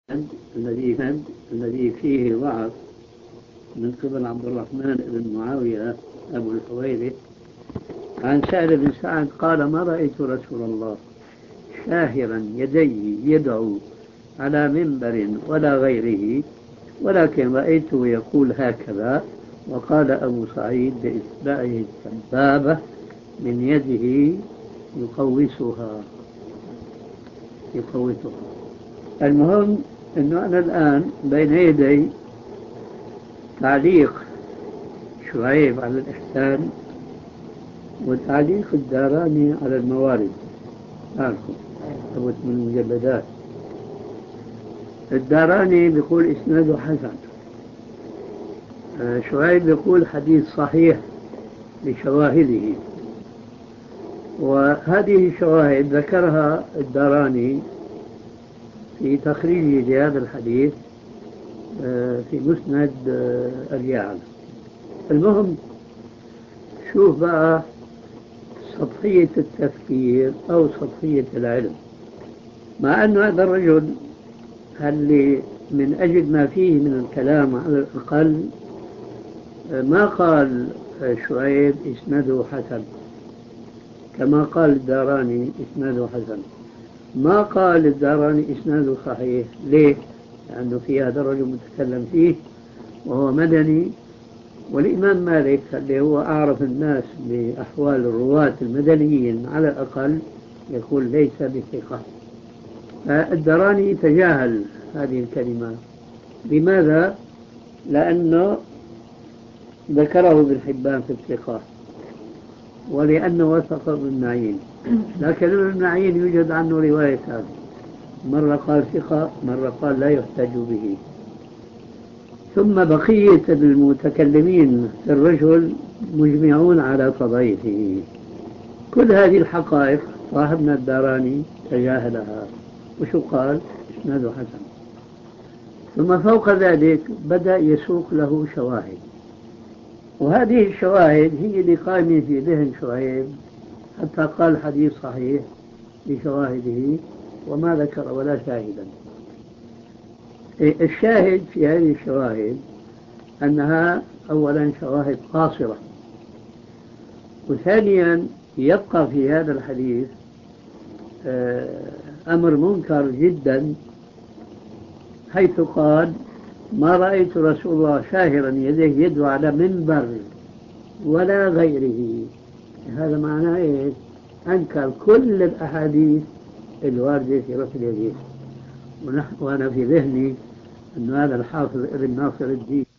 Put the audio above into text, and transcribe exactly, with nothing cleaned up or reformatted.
الذي الذي فيه ضعف من قبل عبد الرحمن بن معاوية أبو الحويرث عن سهل بن سعد قال: ما رأيت رسول الله شاهرا يديه يدعو على منبر ولا غيره، ولكن رأيته يقول هكذا. وقال أبو سعيد بإتباعه السبابة من يده يقوسها يقوسها. المهم أنه أنا الآن بين يدي تعليق شعيب على الإحسان وتعليق الداراني على الموارد، أعرفه أبوت من المجلدات. الداراني بيقول إسناده حسن، شعيب بيقول حديث صحيح لشواهده، وهذه الشواهد ذكرها الداراني في تخريجه لهذا الحديث في مسند أبي يعلى. المهم شوف بقى سطحية التفكير أو سطحية العلم، مع أن هذا الرجل اللي من أجل ما فيه من الكلام على الأقل ما قال شعيب إسناده حسن كما قال الداراني إسناده حسن، ما قال الداراني إسناده صحيح. ليه؟ لأنه في هذا الرجل متكلم فيه وهو مدني، والإمام مالك اللي هو أعرف الناس بأحوال الرواة المدنيين على الأقل يقول ليس بثقة. فالدراني تجاهل هذه الكلمات. لماذا؟ لأنه ذكره ابن حبان في الثقات، ولأنه وثق ابن معين، لكن ابن معين يوجد عنه روايتان، مرة قال ثقة، مرة قال لا يحتج به. ثم بقية المتكلمين في الرجل مجمعون على تضعيفه. كل هذه الحقائق صاحبنا الداراني تجاهلها، وشو قال؟ إسناده حسن. ثم فوق ذلك بدأ يسوق له شواهد، وهذه الشواهد هي اللي قائمة في ذهن شعيب حتى قال حديث صحيح بشواهده وما ذكر ولا شاهدا. الشاهد في هذه الشواهد أنها أولا شواهد قاصرة، وثانيا يبقى في هذا الحديث أمر منكر جدا، حيث قال: ما رأيت رسول الله شاهرا يديه يدعو على منبر ولا غيره. هذا معناه إيه؟ أنكر كل الأحاديث الواردة في رفع اليدين. وأنا في ذهني أن هذا الحافظ ابن ناصر الدين